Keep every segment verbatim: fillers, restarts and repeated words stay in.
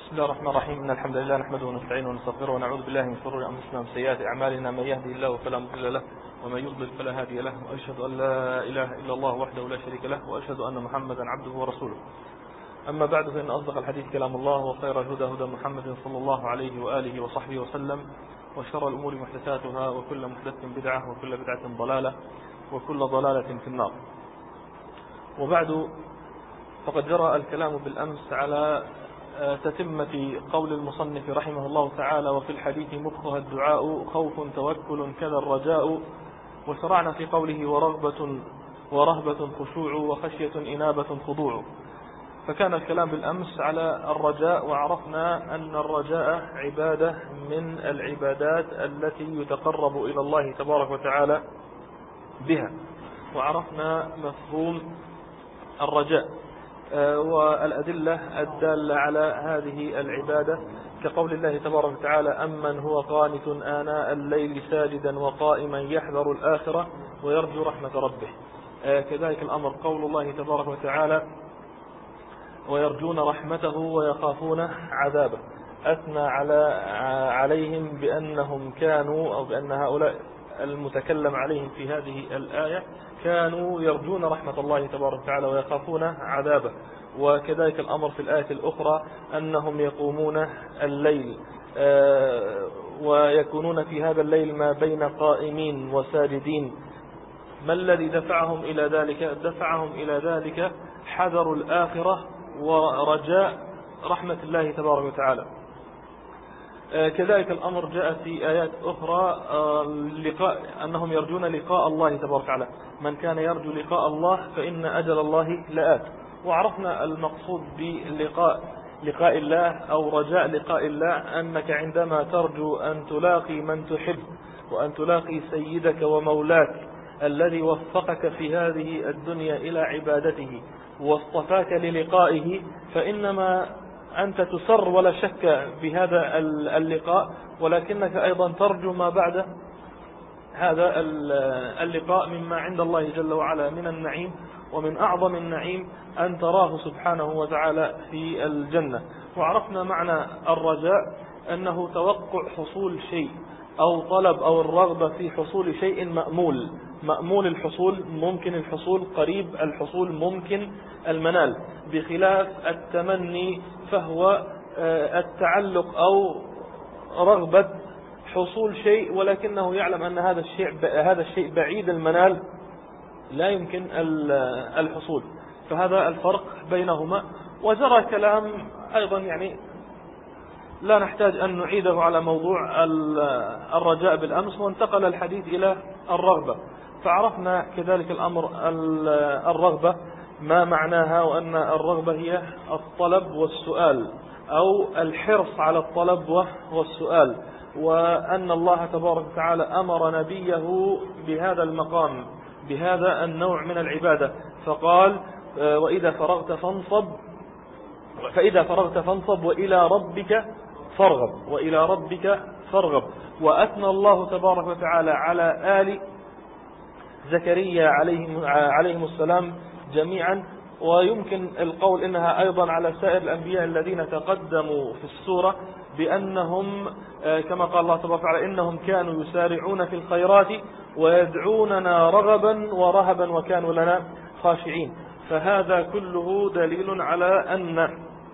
بسم الله الرحمن الرحيم. إن الحمد لله نحمده ونستعينه ونستغفره ونعوذ بالله من شرور أنفسنا ومن سيئات أعمالنا. من يهدي الله فلا مضل له ومن يضلل فلا هادي له، وأشهد أن لا إله إلا الله وحده لا شريك له، وأشهد أن محمدا عبده ورسوله. أما بعد، فإن أصدق الحديث كلام الله، وخير الهدى هدى محمد صلى الله عليه وآله وصحبه وسلم، وشر الأمور محدثاتها، وكل محدثة بدعة، وكل بدعة ضلالة، وكل ضلالة في النار. وبعد، فقد جرى الكلام بالأمس على تتمة قول المصنف رحمه الله تعالى: وفي الحديث مخها الدعاء، خوف توكل كذا الرجاء. وشرعنا في قوله: ورغبة ورهبة خشوع، وخشية إنابة خضوع. فكان الكلام بالأمس على الرجاء، وعرفنا أن الرجاء عبادة من العبادات التي يتقرب إلى الله تبارك وتعالى بها، وعرفنا مفهوم الرجاء والأدلة الدالة على هذه العبادة، كقول الله تبارك وتعالى: أمن هو قانت آناء الليل ساجدا وقائما يحذر الآخرة ويرجو رحمة ربه. كذلك الأمر قول الله تبارك وتعالى: ويرجون رحمته ويخافون عذابه. أثنى على عليهم بأنهم كانوا، أو بأن هؤلاء المتكلم عليهم في هذه الآية كانوا يرجون رحمة الله تبارك وتعالى ويخافون عذابه. وكذلك الأمر في الآية الأخرى أنهم يقومون الليل ويكونون في هذا الليل ما بين قائمين وساجدين. ما الذي دفعهم إلى ذلك؟ دفعهم إلى ذلك حذر الآخرة ورجاء رحمة الله تبارك وتعالى. كذلك الأمر جاء في آيات أخرى لقاء أنهم يرجون لقاء الله تبارك وتعالى. من كان يرجو لقاء الله فإن أجل الله لآت. وعرفنا المقصود بلقاء لقاء الله أو رجاء لقاء الله أنك عندما ترجو أن تلاقي من تحب، وأن تلاقي سيدك ومولاك الذي وفقك في هذه الدنيا إلى عبادته واصطفاك للقائه، فإنما أنت تسر ولا شك بهذا اللقاء، ولكنك أيضا ترجو ما بعد هذا اللقاء مما عند الله جل وعلا من النعيم. ومن أعظم النعيم أن تراه سبحانه وتعالى في الجنة. وعرفنا معنى الرجاء أنه توقع حصول شيء أو طلب أو الرغبة في حصول شيء مأمول، مأمول الحصول، ممكن الحصول، قريب الحصول، ممكن المنال، بخلاف التمني فهو التعلق أو رغبة حصول شيء ولكنه يعلم أن هذا الشيء هذا الشيء بعيد المنال، لا يمكن الحصول. فهذا الفرق بينهما. وجرى كلام أيضا يعني لا نحتاج أن نعيده على موضوع الرجاء بالأمس، وانتقل الحديث إلى الرغبة. فعرفنا كذلك الأمر الرغبة ما معناها، وأن الرغبة هي الطلب والسؤال أو الحرص على الطلب والسؤال، وأن الله تبارك وتعالى أمر نبيه بهذا المقام، بهذا النوع من العبادة، فقال: وإذا فرغت فانصب فإذا فرغت فانصب وإلى ربك فارغب وإلى ربك فارغب. وأثنى الله تبارك وتعالى على آل زكريا عليهم, عليهم السلام جميعا، ويمكن القول إنها أيضا على سائر الأنبياء الذين تقدموا في السورة، بأنهم كما قال الله تبارك وتعالى: إنهم كانوا يسارعون في الخيرات ويدعوننا رغبا ورهبا وكانوا لنا خاشعين. فهذا كله دليل على أن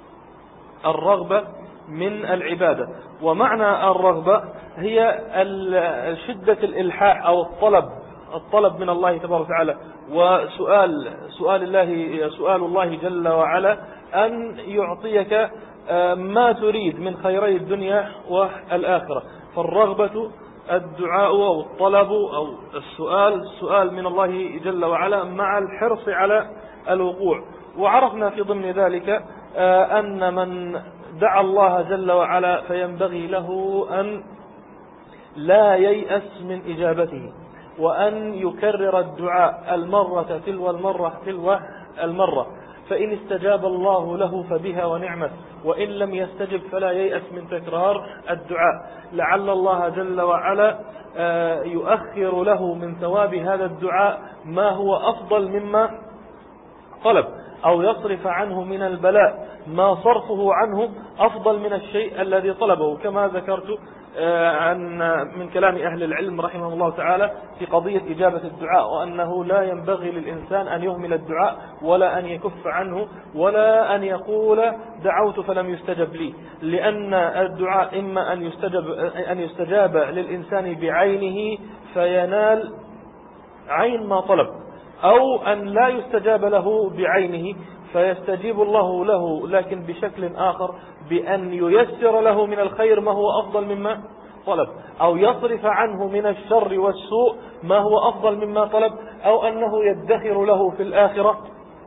الرغبة من العبادة. ومعنى الرغبة هي شدة الإلحاح أو الطلب الطلب من الله تبارك وتعالى، وسؤال سؤال الله سؤال الله جل وعلا أن يعطيك ما تريد من خيري الدنيا والآخرة. فالرغبة الدعاء أو الطلب أو السؤال السؤال من الله جل وعلا مع الحرص على الوقوع. وعرفنا في ضمن ذلك أن من دعا الله جل وعلا فينبغي له أن لا ييأس من إجابته، وأن يكرر الدعاء المرة تلو المرة تلو المرة، فإن استجاب الله له فبها ونعمت، وإن لم يستجب فلا ييأس من تكرار الدعاء، لعل الله جل وعلا يؤخر له من ثواب هذا الدعاء ما هو أفضل مما طلب، أو يصرف عنه من البلاء ما صرفه عنه أفضل من الشيء الذي طلبه، كما ذكرت عن من كلام أهل العلم رحمه الله تعالى في قضية إجابة الدعاء، وأنه لا ينبغي للإنسان أن يهمل الدعاء ولا أن يكف عنه ولا أن يقول دعوت فلم يستجب لي، لأن الدعاء إما أن يستجب, أن يستجاب للإنسان بعينه فينال عين ما طلب، أو أن لا يستجاب له بعينه فيستجيب الله له لكن بشكل آخر، بأن ييسر له من الخير ما هو أفضل مما طلب، أو يصرف عنه من الشر والسوء ما هو أفضل مما طلب، أو أنه يدخر له في الآخرة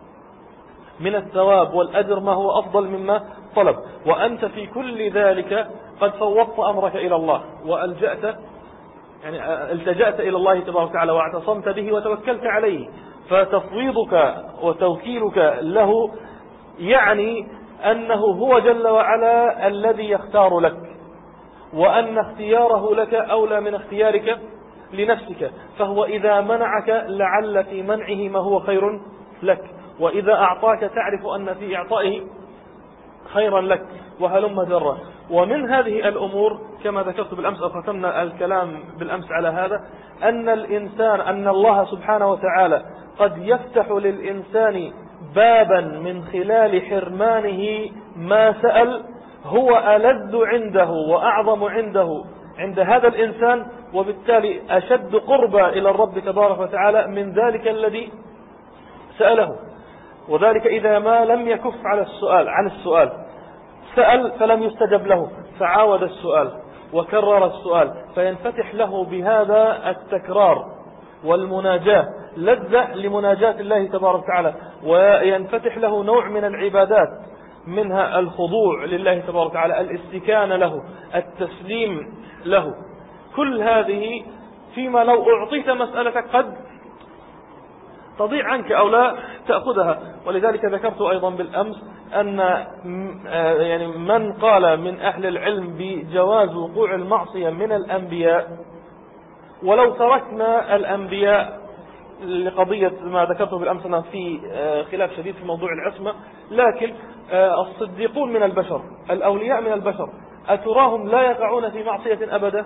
من الثواب والأجر ما هو أفضل مما طلب. وأنت في كل ذلك قد فوضت أمرك إلى الله وألجأت يعني التجأت إلى الله تبارك وتعالى واعتصمت به وتوكلت عليه، فتفويضك وتوكيلك له يعني أنه هو جل وعلا الذي يختار لك، وأن اختياره لك أولى من اختيارك لنفسك، فهو إذا منعك لعل في منعه ما هو خير لك، وإذا أعطاك تعرف أن في إعطائه خيرا لك، وهلم جرا. ومن هذه الأمور كما ذكرت بالأمس أو ختمنا الكلام بالأمس على هذا، أن الإنسان أن الله سبحانه وتعالى قد يفتح للإنسان بابا من خلال حرمانه ما سأل هو ألذ عنده وأعظم عنده عند هذا الإنسان، وبالتالي أشد قربا إلى الرب تبارك وتعالى من ذلك الذي سأله. وذلك إذا ما لم يكف على السؤال عن السؤال، سأل فلم يستجب له فعاود السؤال وكرر السؤال، فينفتح له بهذا التكرار والمناجاة لذة لمناجاة الله تبارك وتعالى، وينفتح له نوع من العبادات منها الخضوع لله تبارك وتعالى، الاستكانة له، التسليم له. كل هذه فيما لو أعطيت مسألتك قد تضيع عنك أو لا تأخذها. ولذلك ذكرت أيضا بالأمس أن يعني من قال من أهل العلم بجواز وقوع المعصية من الأنبياء، ولو تركنا الأنبياء لقضية ما ذكرته بالأمس في خلاف شديد في موضوع العصمة، لكن الصديقون من البشر، الأولياء من البشر، أتراهم لا يقعون في معصية أبدا؟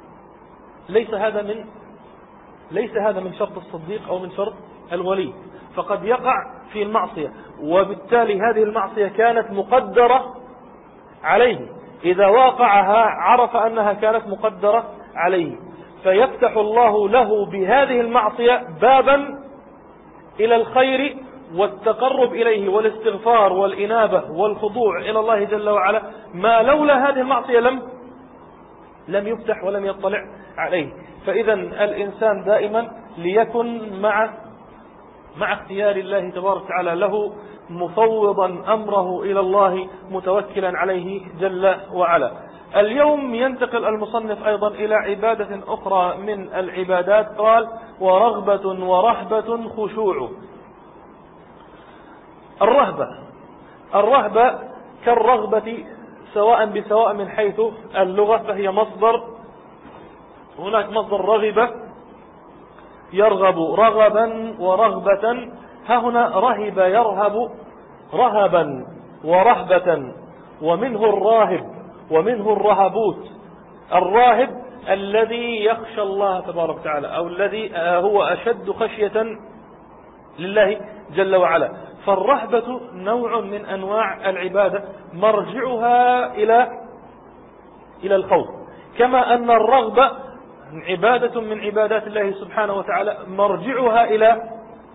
ليس هذا من ليس هذا من شرط الصديق أو من شرط الولي، فقد يقع في المعصية، وبالتالي هذه المعصية كانت مقدرة عليه، إذا واقعها عرف أنها كانت مقدرة عليه، فيفتح الله له بهذه المعصية بابا إلى الخير والتقرب إليه والاستغفار والإنابة والخضوع إلى الله جل وعلا، ما لولا هذه المعصية لم لم يفتح ولم يطلع عليه. فإذا الإنسان دائما ليكن مع مع اختيار الله تبارك وتعالى له، مفوضا أمره إلى الله متوكلا عليه جل وعلا. اليوم ينتقل المصنف أيضا إلى عبادة أخرى من العبادات، قال ورغبة ورهبة خشوع. الرهبة الرهبة كالرغبة سواء بسواء من حيث اللغة، فهي مصدر، هناك مصدر رغبة يرغب رغبا ورغبة، ها هنا رهب يرهب رهبا ورهبة، ومنه الراهب ومنه الرهبوت. الراهب الذي يخشى الله تبارك وتعالى، أو الذي هو أشد خشية لله جل وعلا. فالرهبة نوع من أنواع العبادة مرجعها إلى إلى الخوف، كما أن الرغبة عبادة من عبادات الله سبحانه وتعالى مرجعها إلى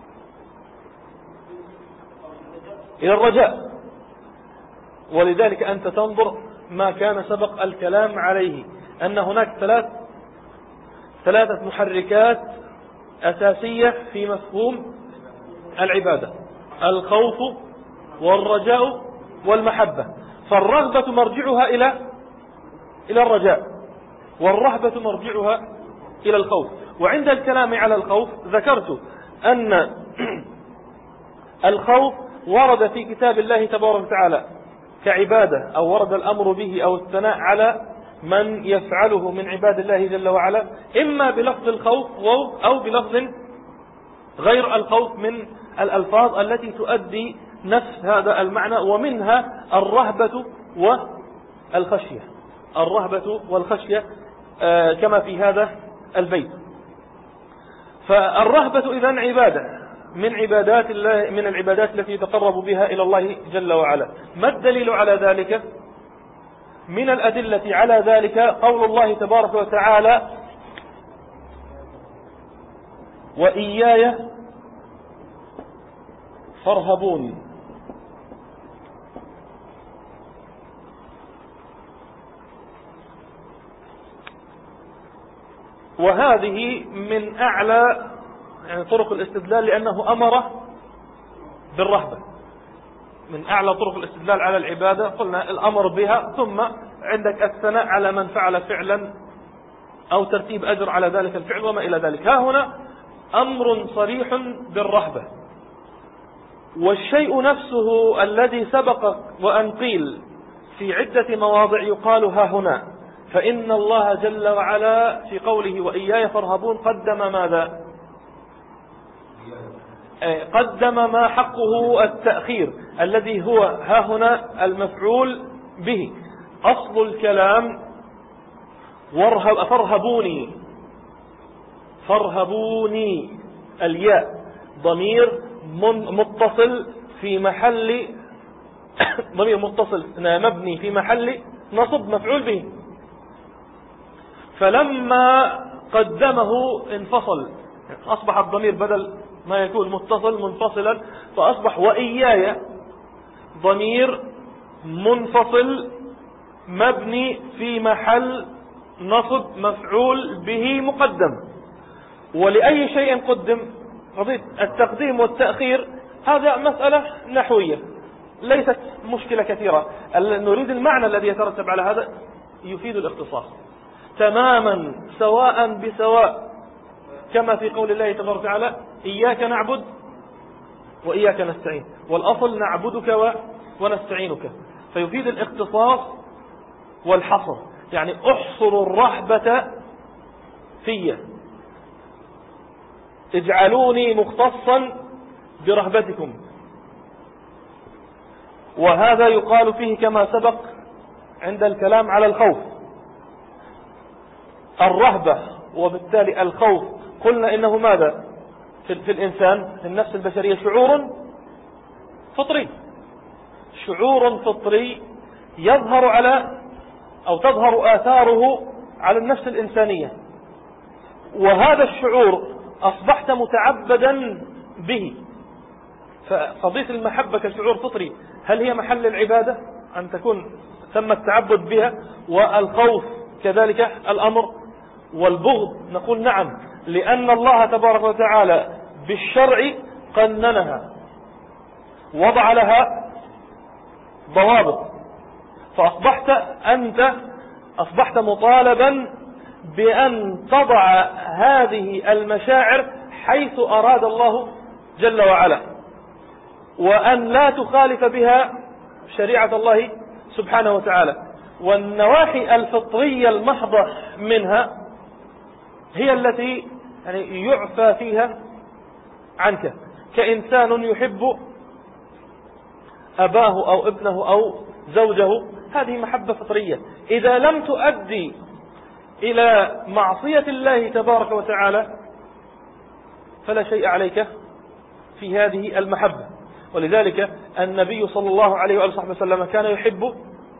إلى الرجاء. ولذلك أنت تنظر ما كان سبق الكلام عليه، أن هناك ثلاث ثلاثة محركات أساسية في مفهوم العبادة: الخوف والرجاء والمحبة. فالرغبة مرجعها إلى إلى الرجاء، والرهبة مرجعها إلى الخوف. وعند الكلام على الخوف ذكرت أن الخوف ورد في كتاب الله تبارك وتعالى كعبادة، أو ورد الأمر به أو الثناء على من يفعله من عباد الله جل وعلا، إما بلفظ الخوف أو بلفظ غير الخوف من الألفاظ التي تؤدي نفس هذا المعنى، ومنها الرهبة والخشية، الرهبة والخشية كما في هذا البيت. فالرهبة إذن عبادة من عبادات الله، من العبادات التي يتقرب بها إلى الله جل وعلا. ما الدليل على ذلك؟ من الأدلة على ذلك قول الله تبارك وتعالى: وإياي فارهبون. وهذه من أعلى يعني طرق الاستدلال، لأنه أمر بالرهبة. من أعلى طرق الاستدلال على العبادة قلنا الأمر بها، ثم عندك الثناء على من فعل فعلا أو ترتيب أجر على ذلك الفعل وما إلى ذلك. ها هنا أمر صريح بالرهبة. والشيء نفسه الذي سبق وأن قيل في عدة مواضع يقال ها هنا، فإن الله جل وعلا في قوله وإياي فارهبون قدم ماذا؟ قدم ما حقه التأخير الذي هو ها هنا المفعول به. أصل الكلام فارهبوني، فارهبوني الياء ضمير متصل في محل ضمير متصل مبني في محل نصب مفعول به. فلما قدمه انفصل، أصبح الضمير بدل ما يكون متصل منفصلا، فأصبح وإياي ضمير منفصل مبني في محل نصب مفعول به مقدم. ولأي شيء قدم؟ قضية التقديم والتأخير هذا مسألة نحوية ليست مشكلة كثيرة. نريد المعنى الذي يترتب على هذا يفيد الاختصاص تماما سواء بسواء، كما في قول الله تبارك وتعالى إياك نعبد وإياك نستعين، والأصل نعبدك ونستعينك، فيفيد الاختصاص والحصر. يعني احصروا الرهبة في، اجعلوني مختصا برهبتكم. وهذا يقال فيه كما سبق عند الكلام على الخوف. الرهبة وبالتالي الخوف قلنا إنه ماذا في, في الإنسان في النفس البشرية؟ شعور فطري، شعور فطري يظهر على أو تظهر آثاره على النفس الإنسانية. وهذا الشعور أصبحت متعبدا به. فقضية المحبة كشعور فطري هل هي محل العبادة أن تكون ثم التعبد بها؟ والخوف كذلك الأمر، والبغض نقول نعم، لأن الله تبارك وتعالى بالشرع قننها وضع لها ضوابط. فأصبحت أنت أصبحت مطالبا بأن تضع هذه المشاعر حيث أراد الله جل وعلا، وأن لا تخالف بها شريعة الله سبحانه وتعالى. والنواحي الفطرية المحضة منها هي التي يعني يعفى فيها عنك. كإنسان يحب أباه أو ابنه أو زوجه، هذه محبة فطرية. إذا لم تؤدي إلى معصية الله تبارك وتعالى فلا شيء عليك في هذه المحبة. ولذلك النبي صلى الله عليه وآله وسلم كان يحب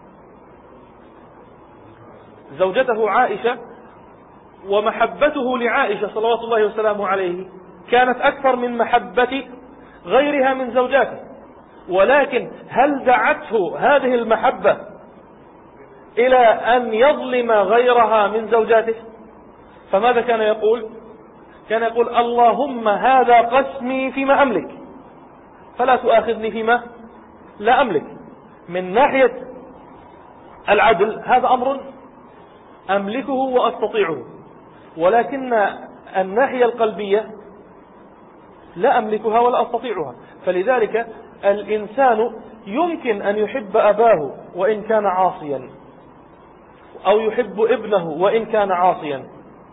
زوجته عائشة، ومحبته لعائشة صلوات الله وسلامه عليه كانت أكثر من محبة غيرها من زوجاته. ولكن هل دعته هذه المحبة إلى أن يظلم غيرها من زوجاته؟ فماذا كان يقول؟ كان يقول اللهم هذا قسمي فيما أملك فلا تؤاخذني فيما لا أملك. من ناحية العدل هذا أمر أملكه وأستطيعه، ولكن الناحية القلبية لا أملكها ولا أستطيعها. فلذلك الإنسان يمكن أن يحب أباه وإن كان عاصيا، أو يحب ابنه وإن كان عاصيا،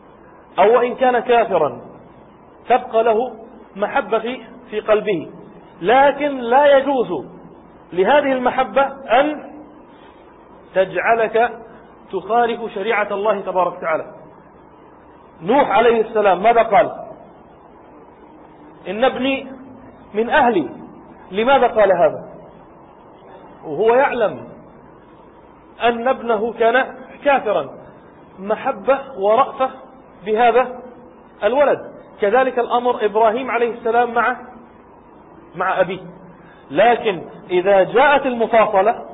أو وإن كان كافرا، تبقى له محبة في قلبه. لكن لا يجوز لهذه المحبة أن تجعلك تخالف شريعة الله تبارك وتعالى. نوح عليه السلام ماذا قال؟ إن ابني من أهلي. لماذا قال هذا وهو يعلم أن ابنه كان كافرا؟ محبة ورأفة بهذا الولد. كذلك الأمر إبراهيم عليه السلام مع مع أبيه. لكن إذا جاءت المفاصلة،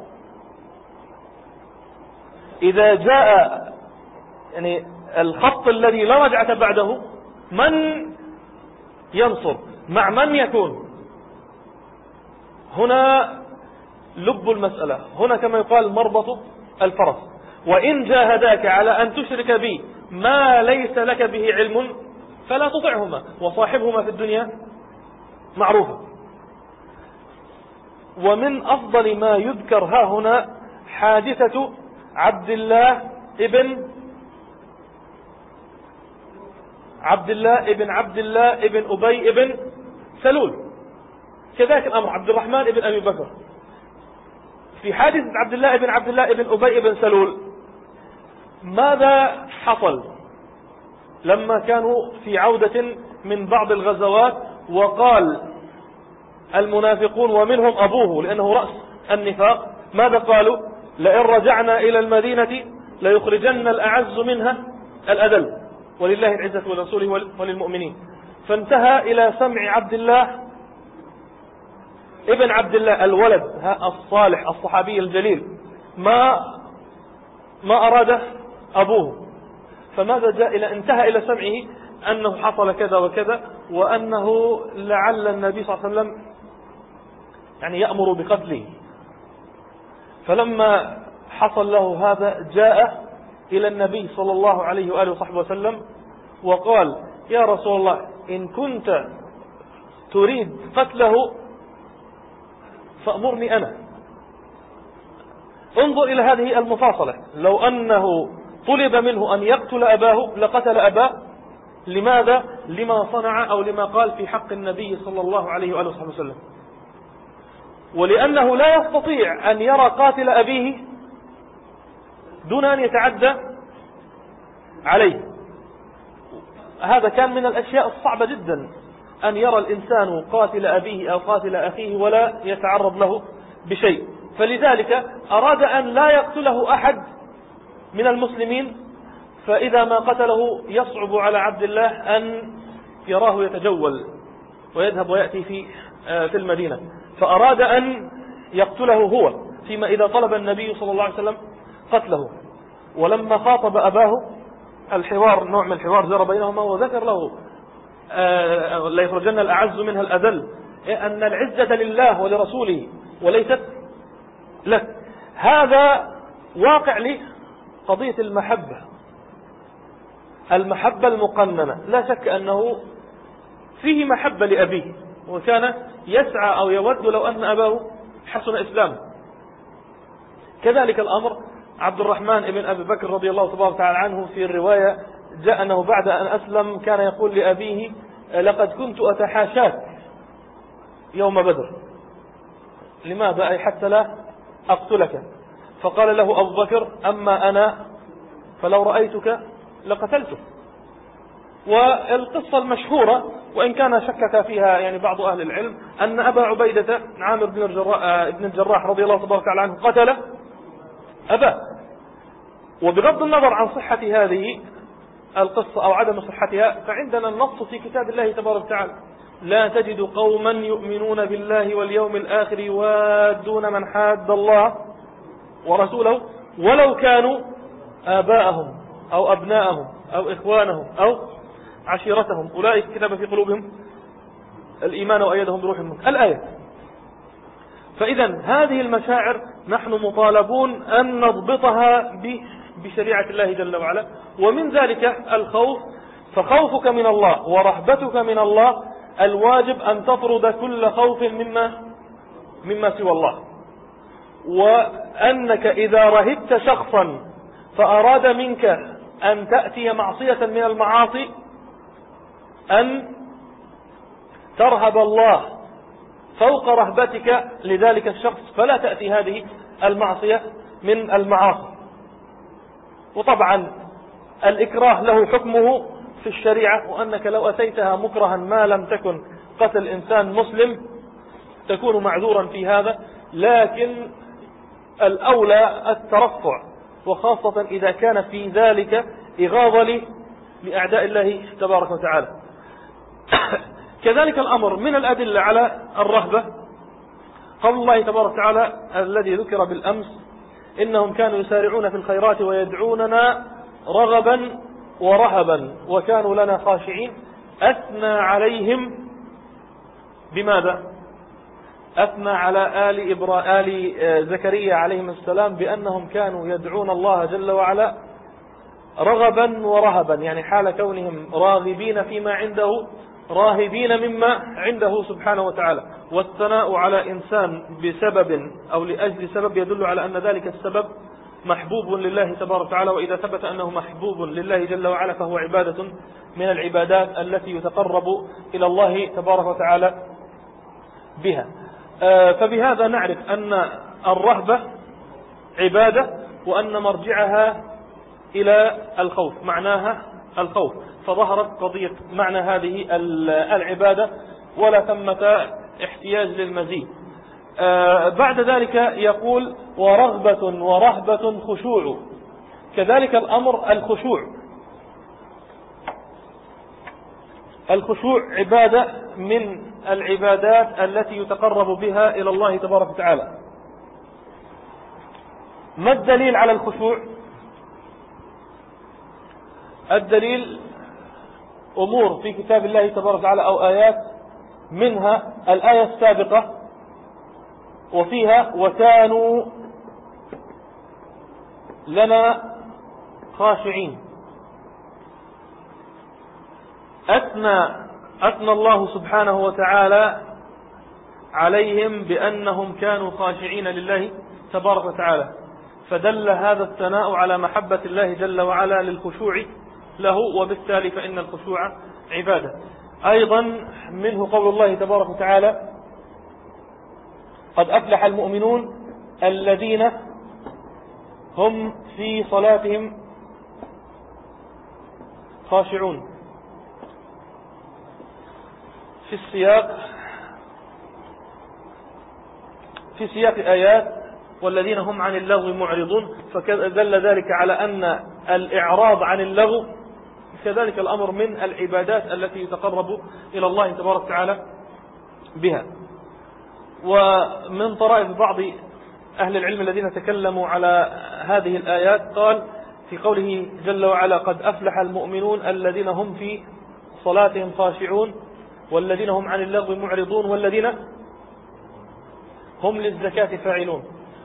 إذا جاء يعني الخط الذي لا رجعة بعده، من ينصر؟ مع من يكون؟ هنا لب المسألة، هنا كما يقال مربط الفرس. وإن جاهداك على أن تشرك بي ما ليس لك به علم فلا تطعهما وصاحبهما في الدنيا معروفا. ومن أفضل ما يذكر ها هنا حادثة عبد الله ابن عبد الله ابن عبد الله ابن أبي ابن سلول. كذلك الأمر عبد الرحمن ابن أبي بكر. في حادثة عبد الله ابن عبد الله ابن أبي ابن سلول ماذا حصل لما كانوا في عودة من بعض الغزوات، وقال المنافقون ومنهم أبوه لأنه رأس النفاق، ماذا قالوا؟ لئن رجعنا إلى المدينة ليخرجن الأعز منها الأذل ولله العزة ولرسوله وللمؤمنين. فانتهى إلى سمع عبد الله ابن عبد الله الولد الصالح الصحابي الجليل ما ما أراده أبوه. فماذا جاء إلى انتهى إلى سمعه أنه حصل كذا وكذا، وأنه لعل النبي صلى الله عليه وسلم يعني يأمر بقتله. فلما حصل له هذا جاء إلى النبي صلى الله عليه وآله وصحبه وسلم وقال: يا رسول الله، إن كنت تريد قتله فأمرني أنا. انظر إلى هذه المفاصلة، لو أنه طلب منه أن يقتل أباه لقتل أباه. لماذا؟ لما صنع أو لما قال في حق النبي صلى الله عليه وآله وصحبه وسلم. ولأنه لا يستطيع أن يرى قاتل أبيه دون أن يتعدى عليه. هذا كان من الأشياء الصعبة جدا، أن يرى الإنسان قاتل أبيه أو قاتل أخيه ولا يتعرض له بشيء. فلذلك أراد أن لا يقتله أحد من المسلمين، فإذا ما قتله يصعب على عبد الله أن يراه يتجول ويذهب ويأتي في في المدينة، فأراد أن يقتله هو، فيما إذا طلب النبي صلى الله عليه وسلم قتله. ولما خاطب أباه الحوار، نوع من الحوار جرى بينهما، وذكر له لا يخرجن الأعز منها الأذل، أن العزة لله ولرسوله وليست لك. هذا واقع لقضية المحبة، المحبة المقننة. لا شك أنه فيه محبة لأبيه، وكان يسعى أو يود لو أن أباه حسن إسلامه. كذلك الأمر عبد الرحمن ابن أبي بكر رضي الله تبارك وتعالى عنه، في الرواية جاء أنه بعد أن أسلم كان يقول لأبيه: لقد كنت أتحاشاك يوم بدر. لماذا؟ أي حتى لا أقتلك. فقال له أبو بكر: أما أنا فلو رأيتك لقتلتك. والقصة المشهورة وإن كان شكك فيها يعني بعض أهل العلم، أن أبا عبيدة عامر بن الجراح, بن الجراح رضي الله تبارك وتعالى عنه قتل أباه. وبغض النظر عن صحة هذه القصة أو عدم صحتها، فعندنا النص في كتاب الله تبارك وتعالى: لا تجد قوما يؤمنون بالله واليوم الآخر يوادون من حاد الله ورسوله ولو كانوا آباءهم أو أبناءهم أو إخوانهم أو عشيرتهم أولئك كتب في قلوبهم الإيمان وأيدهم بروح منه، الآية. فإذا هذه المشاعر نحن مطالبون أن نضبطها بشريعة الله جل وعلا. ومن ذلك الخوف، فخوفك من الله ورهبتك من الله الواجب أن تطرد كل خوف مما مما سوى الله. وأنك إذا رهبت شخصا فأراد منك أن تأتي معصية من المعاصي، أن ترهب الله فوق رهبتك لذلك الشخص، فلا تأتي هذه المعصية من المعاصي. وطبعا الإكراه له حكمه في الشريعة، وأنك لو أتيتها مكرها ما لم تكن قتل إنسان مسلم تكون معذورا في هذا، لكن الأولى الترفع، وخاصة إذا كان في ذلك إغاظة لأعداء الله تبارك وتعالى. كذلك الأمر من الأدلة على الرهبة قول الله تبارك وتعالى الذي ذكر بالأمس: إنهم كانوا يسارعون في الخيرات ويدعوننا رغبا ورهبا وكانوا لنا خاشعين. أثنى عليهم بماذا؟ أثنى على آل, إبرا... آل زكريا عليهم السلام بأنهم كانوا يدعون الله جل وعلا رغبا ورهبا، يعني حال كونهم راغبين فيما عنده راهبين مما عنده سبحانه وتعالى. والثناء على إنسان بسبب أو لأجل سبب يدل على أن ذلك السبب محبوب لله تبارك وتعالى، وإذا ثبت أنه محبوب لله جل وعلا فهو عبادة من العبادات التي يتقرب إلى الله تبارك وتعالى بها. فبهذا نعرف أن الرهبة عبادة، وأن مرجعها إلى الخوف، معناها الخوف، فظهرت قضية معنى هذه العبادة ولا ثمة احتياج للمزيد. بعد ذلك يقول: ورغبة ورهبة خشوع. كذلك الأمر الخشوع، الخشوع عبادة من العبادات التي يتقرب بها إلى الله تبارك وتعالى. ما الدليل على الخشوع؟ الدليل أمور في كتاب الله تبارك وتعالى أو آيات، منها الآية السابقة وفيها: وكانوا لنا خاشعين. أثنى أثنى الله سبحانه وتعالى عليهم بأنهم كانوا خاشعين لله تبارك وتعالى، فدل هذا الثناء على محبة الله جل وعلا للخشوع له، وبالتالي فإن الخشوع عبادة. أيضا منه قول الله تبارك وتعالى: قد أفلح المؤمنون الذين هم في صلاتهم خاشعون. في السياق في سياق آيات: والذين هم عن اللغو معرضون، فدل ذلك على أن الإعراض عن اللغو كذلك الأمر من العبادات التي يتقرب إلى الله تبارك وتعالى بها. ومن طرائف بعض أهل العلم الذين تكلموا على هذه الآيات قال في قوله جل وعلا: قد أفلح المؤمنون الذين هم في صلاتهم خاشعون والذين هم عن اللغو معرضون والذين هم للزكاة فاعلون.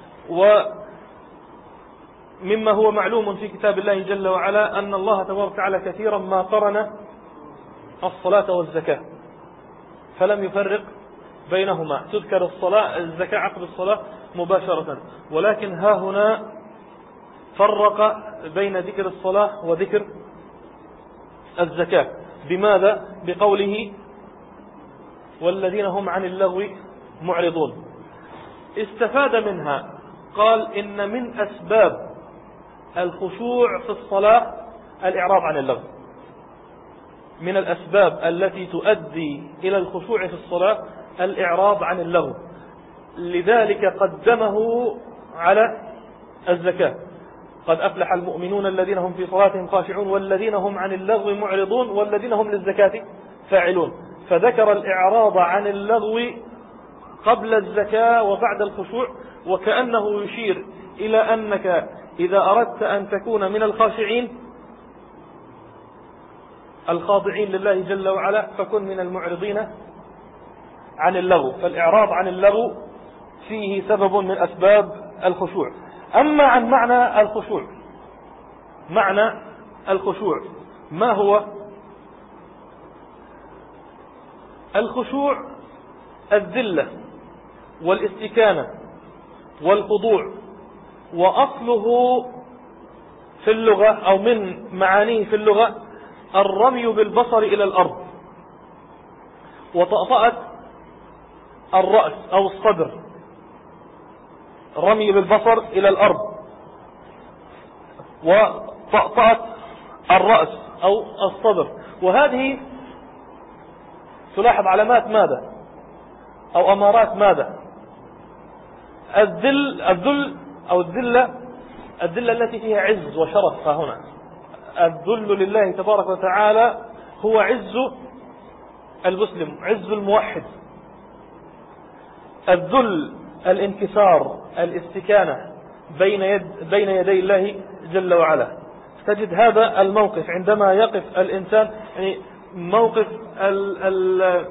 ومما هو معلوم في كتاب الله جل وعلا أن الله تبارك وتعالى كثيرا ما قرن الصلاة والزكاة فلم يفرق بينهما، تذكر الصلاة الزكاة عقب الصلاة مباشرة، ولكن ها هنا فرق بين ذكر الصلاة وذكر الزكاة. بماذا؟ بقوله: والذين هم عن اللغو معرضون. استفاد منها قال إن من أسباب الخشوع في الصلاة الإعراض عن اللغو، من الأسباب التي تؤدي إلى الخشوع في الصلاة الإعراض عن اللغو، لذلك قدمه على الزكاة: قد أفلح المؤمنون الذين هم في صلاتهم خاشعون والذين هم عن اللغو معرضون والذين هم للزكاة فاعلون، فذكر الإعراض عن اللغو قبل الزكاة وبعد الخشوع، وكأنه يشير إلى أنك إذا أردت أن تكون من الخاشعين الخاضعين لله جل وعلا فكن من المعرضين عن اللغو. فالإعراض عن اللغو فيه سبب من أسباب الخشوع. أما عن معنى الخشوع، معنى الخشوع ما هو؟ الخشوع الذلة والاستكانة والخضوع، وأصله في اللغة أو من معانيه في اللغة الرمي بالبصر إلى الأرض وطأطأة الرأس أو الصدر، رمي بالبصر إلى الأرض، وطأطأة الرأس أو الصدر. وهذه تلاحظ علامات ماذا أو أمارات ماذا؟ الذل الذل أو الذلة الذلة التي فيها عز وشرف. ها هنا الذل لله تبارك وتعالى هو عز المسلم، عز الموحد. الذل الانكسار، الاستكانة بين يد بين يدي الله جل وعلا. تجد هذا الموقف عندما يقف الإنسان، يعني موقف ال ال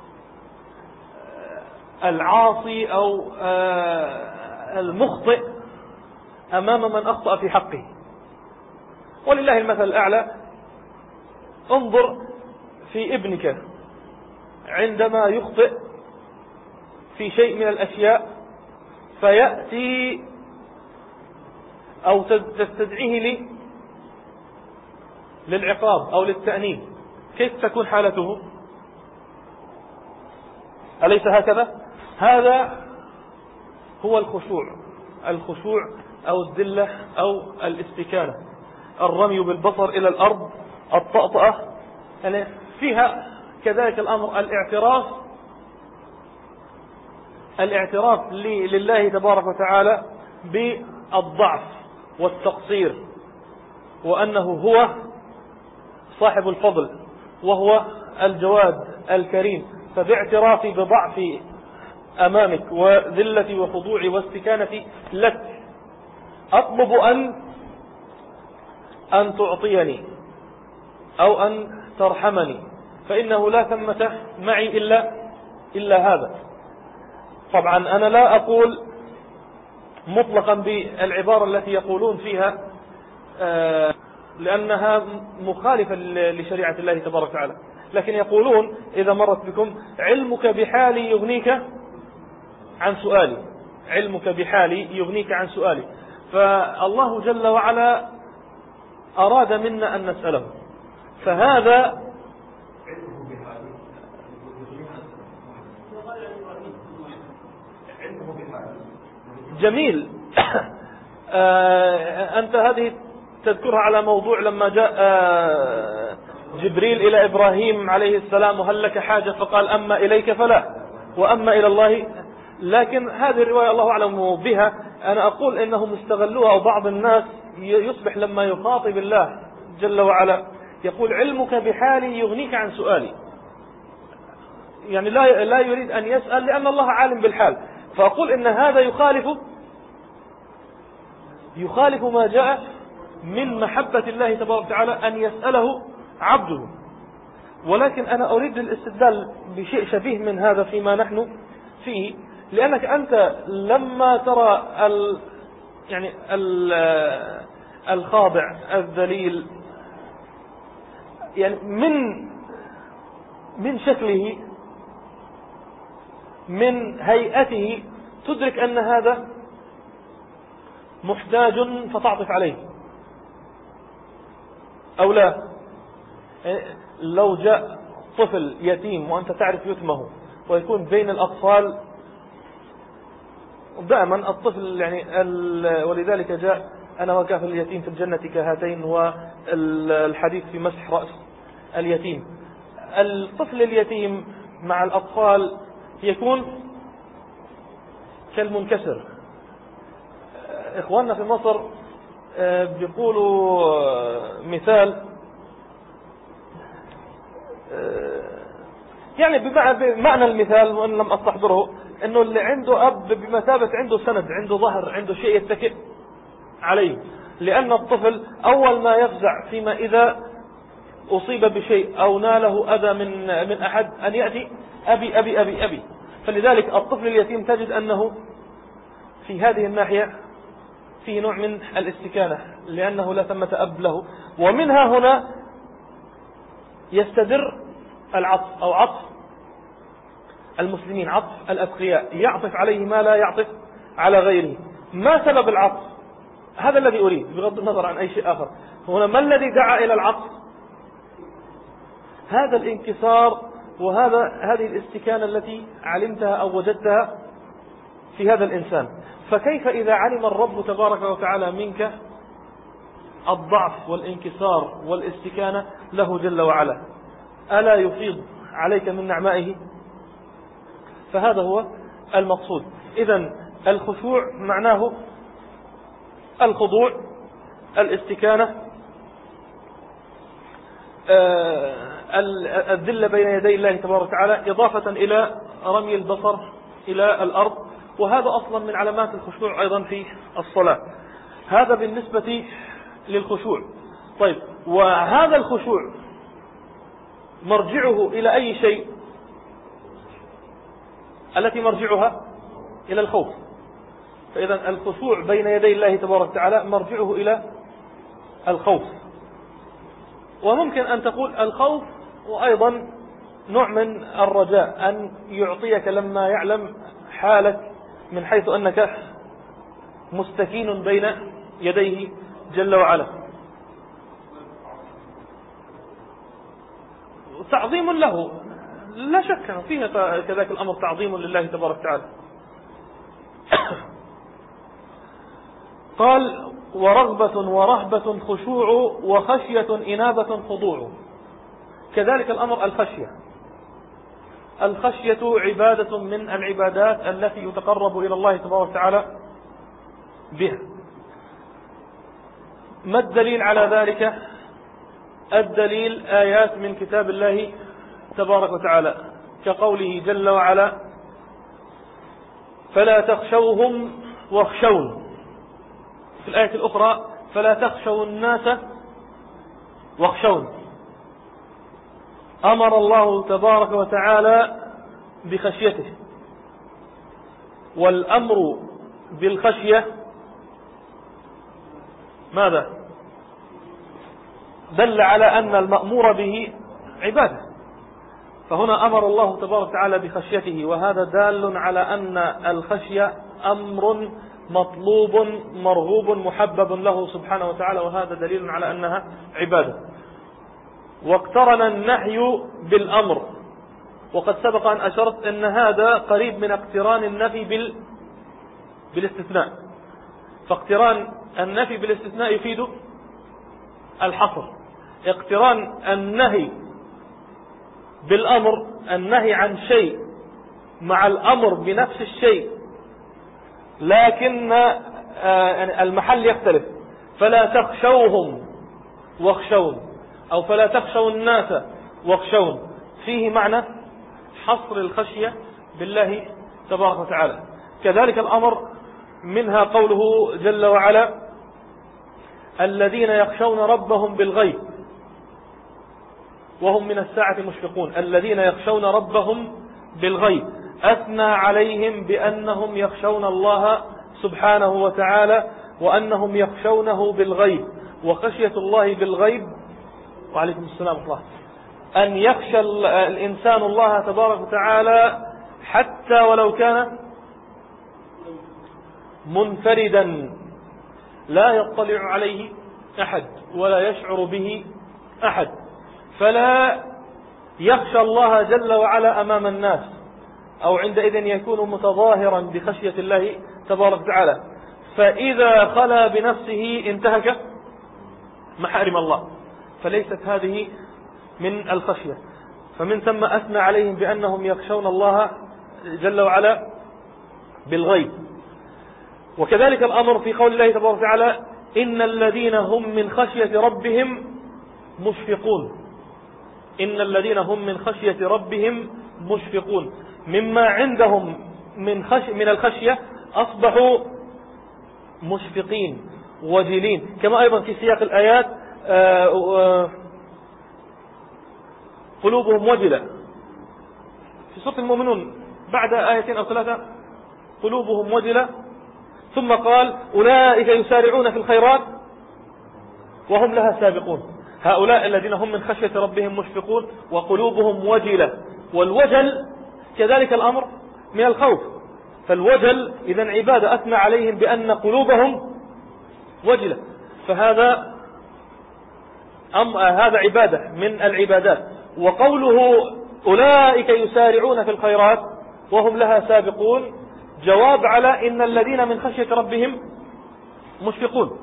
العاصي أو المخطئ أمام من أخطأ في حقه. ولله المثل الأعلى. انظر في ابنك عندما يخطئ في شيء من الأشياء فيأتي أو تستدعيه لي للعقاب أو للتأنيب، كيف تكون حالته؟ أليس هكذا؟ هذا هو الخشوع، الخشوع أو الذلة أو الاستكانة، الرمي بالبصر إلى الأرض، الطأطأة، يعني فيها كذلك الأمر الاعتراف الاعتراف لله تبارك وتعالى بالضعف والتقصير، وأنه هو صاحب الفضل وهو الجواد الكريم. فباعترافي بضعفي أمامك وذلتي وخضوعي واستكانتي لك أطلب أن أن تعطيني أو أن ترحمني، فإنه لا ثمة معي إلا إلا هذا. طبعا أنا لا أقول مطلقا بالعبارة التي يقولون فيها آه لأنها مخالفة لشريعة الله تبارك وتعالى، لكن يقولون إذا مرت بكم: علمك بحالي يغنيك عن سؤالي، علمك بحالي يغنيك عن سؤالي. فالله جل وعلا أراد منا أن نسأله، فهذا جميل. أنت هذه تذكرها على موضوع لما جاء جبريل إلى إبراهيم عليه السلام: وهل لك حاجة؟ فقال: أما إليك فلا، وأما إلى الله. لكن هذه الرواية الله أعلم بها. أنا أقول إنهم استغلوها، أو بعض الناس يصبح لما يخاطب الله جل وعلا يقول: علمك بحالي يغنيك عن سؤالي، يعني لا لا يريد أن يسأل لأن الله عالم بالحال. فأقول إن هذا يخالف يخالف ما جاء من محبة الله تبارك وتعالى أن يسأله عبده. ولكن أنا أريد الاستدلال بشيء شبيه من هذا فيما نحن فيه، لأنك أنت لما ترى ال يعني ال الخاضع الذليل، يعني من من شكله، من هيئته، تدرك أن هذا محتاج فتعطف عليه أو لا. لو جاء طفل يتيم وأنت تعرف يتمه ويكون بين الأطفال، دائما الطفل يعني ولذلك جاء: أنا وكافل اليتيم في الجنة كهاتين، والحديث في مسح رأس اليتيم. الطفل اليتيم مع الأطفال يكون كالمنكسر. إخواننا في مصر بيقولوا مثال، يعني بمعنى المثال وإن لم أستحضره، إنه اللي عنده أب بمثابة عنده سند، عنده ظهر، عنده شيء يتكئ عليه. لأن الطفل أول ما يفزع فيما إذا أصيب بشيء أو ناله أذى من من أحد أن يأتي: أبي أبي أبي أبي. فلذلك الطفل اليتيم تجد أنه في هذه الناحية فيه نوع من الاستكانة، لأنه لا ثمة أب له. ومنها هنا يستدر العطف أو عطف المسلمين، عطف الأتقياء، يعطف عليه ما لا يعطف على غيره. ما سبب العطف؟ هذا الذي أريد بغض النظر عن أي شيء آخر. هنا ما الذي دعا إلى العطف؟ هذا الانكسار وهذا هذه الاستكانة التي علمتها أو وجدتها في هذا الإنسان. فكيف إذا علم الرب تبارك وتعالى منك الضعف والانكسار والاستكانة له جل وعلا، ألا يفيض عليك من نعمائه؟ فهذا هو المقصود. إذن الخشوع معناه الخضوع، الاستكانة، الذل بين يدي الله تبارك وتعالى، إضافة إلى رمي البصر إلى الأرض، وهذا أصلا من علامات الخشوع أيضا في الصلاة. هذا بالنسبة للخشوع. طيب، وهذا الخشوع مرجعه إلى أي شيء؟ التي مرجعها إلى الخوف. فإذا الخشوع بين يدي الله تبارك وتعالى مرجعه إلى الخوف. وممكن أن تقول الخوف وأيضا نوع من الرجاء، أن يعطيك لما يعلم حالك من حيث أنك مستكين بين يديه جل وعلا. تعظيم له لا شك فيه كذلك الأمر، تعظيم لله تبارك وتعالى. قال ورغبة ورهبة خشوع وخشية إنابة خضوع. كذلك الأمر الخشية. الخشية عبادة من العبادات التي يتقرب إلى الله تبارك وتعالى بها. ما الدليل على ذلك؟ الدليل آيات من كتاب الله تبارك وتعالى كقوله جل وعلا فلا تخشوهم واخشون. في الآية الأخرى فلا تخشوا الناس واخشون. أمر الله تبارك وتعالى بخشيته، والأمر بالخشية ماذا؟ دل على أن المأمور به عبادة. فهنا أمر الله تبارك وتعالى بخشيته، وهذا دال على أن الخشية أمر مطلوب مرغوب محبب له سبحانه وتعالى، وهذا دليل على أنها عبادة. واقترن النهي بالأمر، وقد سبق أن أشرت أن هذا قريب من اقتران النفي بال... بالاستثناء. فاقتران النفي بالاستثناء يفيد الحصر. اقتران النهي بالأمر، النهي عن شيء مع الأمر بنفس الشيء لكن المحل يختلف. فلا تخشوهم واخشون، أو فلا تخشوا الناس واخشون، فيه معنى حصر الخشية بالله تبارك وتعالى. كذلك الأمر منها قوله جل وعلا الذين يخشون ربهم بالغيب وهم من الساعة مشفقون. الذين يخشون ربهم بالغيب أثنى عليهم بأنهم يخشون الله سبحانه وتعالى، وأنهم يخشونه بالغيب. وخشية الله بالغيب، وعليكم السلام ورحمة الله، أن يخشى الإنسان الله تبارك وتعالى حتى ولو كان منفردا لا يطلع عليه أحد ولا يشعر به أحد، فلا يخشى الله جل وعلا أمام الناس، أو عندئذ يكون متظاهرا بخشية الله تبارك وتعالى. فإذا خلا بنفسه انتهك محارم الله، فليست هذه من الخشية. فمن ثم أثنى عليهم بأنهم يخشون الله جل وعلا بالغيب. وكذلك الأمر في قول الله تبارك وتعالى إن الذين هم من خشية ربهم مشفقون. إن الذين هم من خشية ربهم مشفقون، مما عندهم من, خش من الخشية أصبحوا مشفقين وجلين. كما أيضا في سياق الآيات آآ آآ قلوبهم وجلة في سورة المؤمنون بعد آيتين أو ثلاثة، قلوبهم وجلة، ثم قال أولئك يسارعون في الخيرات وهم لها سابقون. هؤلاء الذين هم من خشية ربهم مشفقون وقلوبهم وجلة. والوجل كذلك الأمر من الخوف. فالوجل إذن عبادة أثنى عليهم بأن قلوبهم وجلة، فهذا أم هذا عبادة من العبادات. وقوله أولئك يسارعون في الخيرات وهم لها سابقون، جواب على إن الذين من خشية ربهم مشفقون.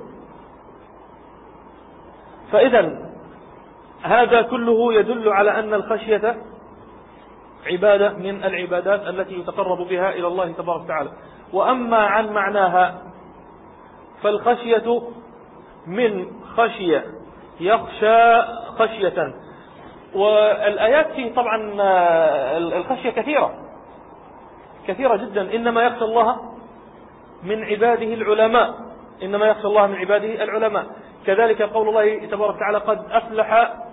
فإذا هذا كله يدل على أن الخشية عبادة من العبادات التي يتقرب بها إلى الله تبارك وتعالى. وأما عن معناها فالخشية من خشية يخشى خشية، والآيات فيه طبعا الخشية كثيرة كثيرة جدا. إنما يخشى الله من عباده العلماء، إنما يخشى الله من عباده العلماء. كذلك قول الله تبارك وتعالى قد أفلح